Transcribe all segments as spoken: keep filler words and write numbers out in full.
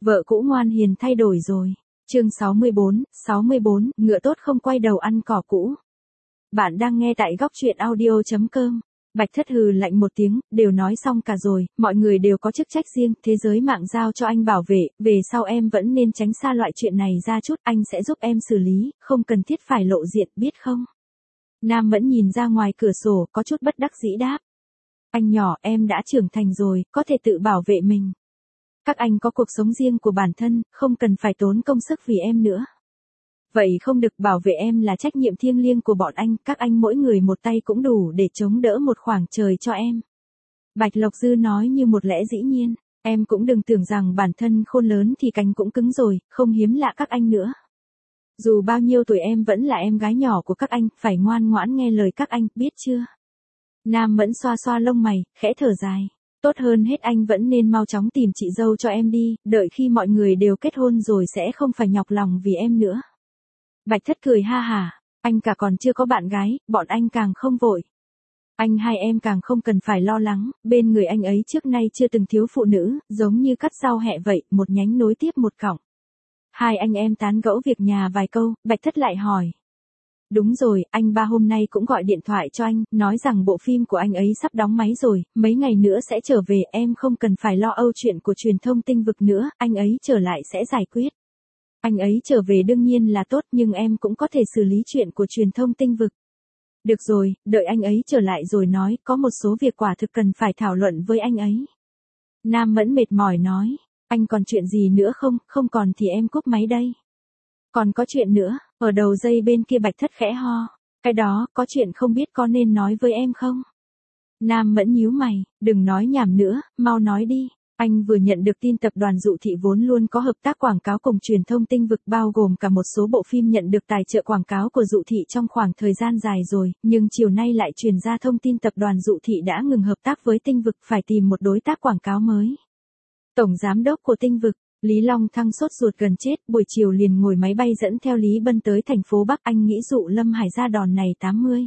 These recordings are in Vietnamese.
Vợ cũ ngoan hiền thay đổi rồi. Chương sáu mươi bốn, sáu mươi bốn, ngựa tốt không quay đầu ăn cỏ cũ. Bạn đang nghe tại góc truyện audio chấm com. Bạch Thất hừ lạnh một tiếng, đều nói xong cả rồi, mọi người đều có chức trách riêng, thế giới mạng giao cho anh bảo vệ, về sau em vẫn nên tránh xa loại chuyện này ra chút, anh sẽ giúp em xử lý, không cần thiết phải lộ diện, biết không? Nam Mẫn nhìn ra ngoài cửa sổ, có chút bất đắc dĩ đáp. Anh nhỏ, em đã trưởng thành rồi, có thể tự bảo vệ mình. Các anh có cuộc sống riêng của bản thân, không cần phải tốn công sức vì em nữa. Vậy không được, bảo vệ em là trách nhiệm thiêng liêng của bọn anh, các anh mỗi người một tay cũng đủ để chống đỡ một khoảng trời cho em. Bạch Lộc Dư nói như một lẽ dĩ nhiên, em cũng đừng tưởng rằng bản thân khôn lớn thì cánh cũng cứng rồi, không hiếm lạ các anh nữa. Dù bao nhiêu tuổi em vẫn là em gái nhỏ của các anh, phải ngoan ngoãn nghe lời các anh, biết chưa? Nam Mẫn xoa xoa lông mày, khẽ thở dài. Tốt hơn hết anh vẫn nên mau chóng tìm chị dâu cho em đi, đợi khi mọi người đều kết hôn rồi sẽ không phải nhọc lòng vì em nữa. Bạch Thất cười ha hả, anh cả còn chưa có bạn gái, bọn anh càng không vội. Anh hai em càng không cần phải lo lắng, bên người anh ấy trước nay chưa từng thiếu phụ nữ, giống như cắt rau hẹ vậy, một nhánh nối tiếp một cọng. Hai anh em tán gẫu việc nhà vài câu, Bạch Thất lại hỏi. Đúng rồi, anh ba hôm nay cũng gọi điện thoại cho anh, nói rằng bộ phim của anh ấy sắp đóng máy rồi, mấy ngày nữa sẽ trở về, em không cần phải lo âu chuyện của truyền thông tinh vực nữa, anh ấy trở lại sẽ giải quyết. Anh ấy trở về đương nhiên là tốt, nhưng em cũng có thể xử lý chuyện của truyền thông tinh vực. Được rồi, đợi anh ấy trở lại rồi nói, có một số việc quả thực cần phải thảo luận với anh ấy. Nam Mẫn mệt mỏi nói, anh còn chuyện gì nữa không, không còn thì em cúp máy đây. Còn có chuyện nữa, ở đầu dây bên kia Bạch Thất khẽ ho, cái đó, có chuyện không biết có nên nói với em không? Nam Mẫn nhíu mày, đừng nói nhảm nữa, mau nói đi. Anh vừa nhận được tin tập đoàn Dụ Thị vốn luôn có hợp tác quảng cáo cùng truyền thông tinh vực bao gồm cả một số bộ phim nhận được tài trợ quảng cáo của Dụ Thị trong khoảng thời gian dài rồi, nhưng chiều nay lại truyền ra thông tin tập đoàn Dụ Thị đã ngừng hợp tác với tinh vực, phải tìm một đối tác quảng cáo mới. Tổng giám đốc của tinh vực, Lý Long Thăng sốt ruột gần chết, buổi chiều liền ngồi máy bay dẫn theo Lý Bân tới thành phố Bắc, anh nghĩ Dụ Lâm Hải ra đòn này tám mươi.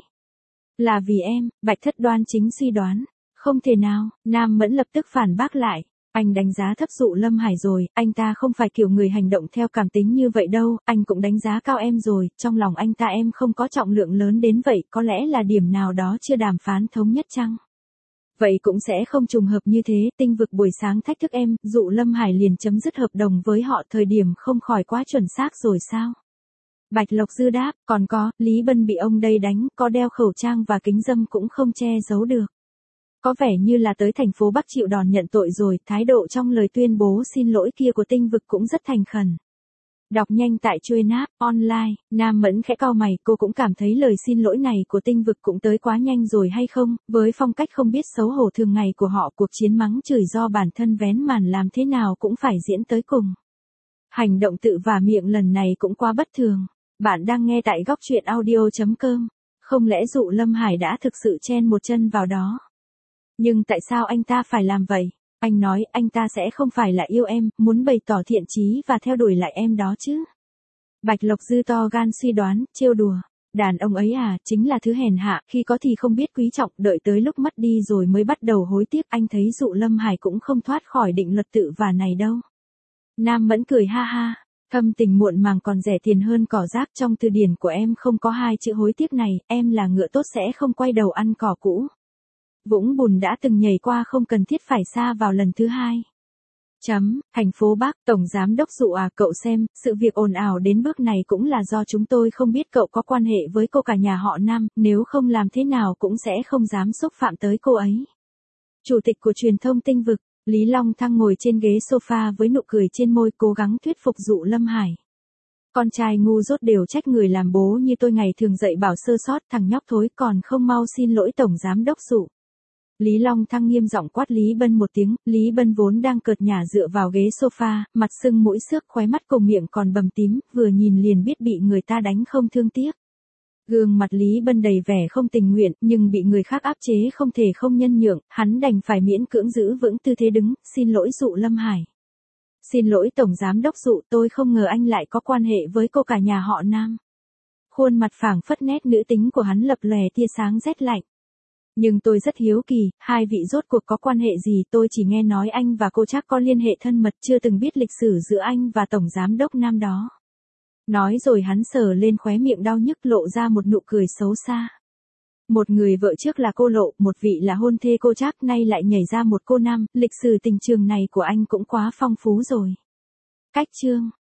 Là vì em, Bạch Thất đoan chính suy đoán. Không thể nào, Nam Mẫn lập tức phản bác lại. Anh đánh giá thấp Dụ Lâm Hải rồi, anh ta không phải kiểu người hành động theo cảm tính như vậy đâu, anh cũng đánh giá cao em rồi, trong lòng anh ta em không có trọng lượng lớn đến vậy, có lẽ là điểm nào đó chưa đàm phán thống nhất chăng? Vậy cũng sẽ không trùng hợp như thế, tinh vực buổi sáng thách thức em, Dụ Lâm Hải liền chấm dứt hợp đồng với họ, thời điểm không khỏi quá chuẩn xác rồi sao? Bạch Lộc Dư đáp, còn có, Lý Bân bị ông đây đánh, có đeo khẩu trang và kính râm cũng không che giấu được. Có vẻ như là tới thành phố Bắc chịu đòn nhận tội rồi, thái độ trong lời tuyên bố xin lỗi kia của tinh vực cũng rất thành khẩn. Đọc nhanh tại Chuôi Náp, online, Nam Mẫn khẽ cau mày, cô cũng cảm thấy lời xin lỗi này của tinh vực cũng tới quá nhanh rồi hay không, với phong cách không biết xấu hổ thường ngày của họ, cuộc chiến mắng chửi do bản thân vén màn làm thế nào cũng phải diễn tới cùng. Hành động tự vả miệng lần này cũng quá bất thường. Bạn đang nghe tại góc truyện audio chấm com. Không lẽ Dụ Lâm Hải đã thực sự chen một chân vào đó? Nhưng tại sao anh ta phải làm vậy? Anh nói anh ta sẽ không phải là yêu em, muốn bày tỏ thiện chí và theo đuổi lại em đó chứ. Bạch Lộc Dư to gan suy đoán, trêu đùa. Đàn ông ấy à, chính là thứ hèn hạ, khi có thì không biết quý trọng, đợi tới lúc mất đi rồi mới bắt đầu hối tiếc. Anh thấy Dụ Lâm Hải cũng không thoát khỏi định luật tự vả này đâu. Nam Mẫn cười ha ha. Thâm tình muộn màng còn rẻ tiền hơn cỏ rác, trong từ điển của em không có hai chữ hối tiếc này, em là ngựa tốt sẽ không quay đầu ăn cỏ cũ. Vũng bùn đã từng nhảy qua không cần thiết phải xa vào lần thứ hai. Chấm, thành phố Bắc, Tổng Giám đốc Dụ à, cậu xem, sự việc ồn ào đến bước này cũng là do chúng tôi không biết cậu có quan hệ với cô cả nhà họ Nam, nếu không làm thế nào cũng sẽ không dám xúc phạm tới cô ấy. Chủ tịch của truyền thông tinh vực, Lý Long Thăng ngồi trên ghế sofa với nụ cười trên môi, cố gắng thuyết phục Dụ Lâm Hải. Con trai ngu dốt đều trách người làm bố như tôi ngày thường dạy bảo sơ sót, thằng nhóc thối còn không mau xin lỗi Tổng Giám đốc Dụ. Lý Long Thăng nghiêm giọng quát Lý Bân một tiếng, Lý Bân vốn đang cợt nhả dựa vào ghế sofa, mặt sưng mũi xước, khóe mắt cùng miệng còn bầm tím, vừa nhìn liền biết bị người ta đánh không thương tiếc. Gương mặt Lý Bân đầy vẻ không tình nguyện, nhưng bị người khác áp chế không thể không nhân nhượng, hắn đành phải miễn cưỡng giữ vững tư thế đứng, xin lỗi Dụ Lâm Hải. Xin lỗi Tổng Giám đốc Dụ, tôi không ngờ anh lại có quan hệ với cô cả nhà họ Nam. Khuôn mặt phảng phất nét nữ tính của hắn lập lòe tia sáng rét lạnh. Nhưng tôi rất hiếu kỳ, hai vị rốt cuộc có quan hệ gì, tôi chỉ nghe nói anh và cô Trác có liên hệ thân mật, chưa từng biết lịch sử giữa anh và tổng giám đốc năm đó. Nói rồi hắn sờ lên khóe miệng đau nhức lộ ra một nụ cười xấu xa. Một người vợ trước là cô Lộ, một vị là hôn thê cô Trác, nay lại nhảy ra một cô Nam, lịch sử tình trường này của anh cũng quá phong phú rồi. Cách chương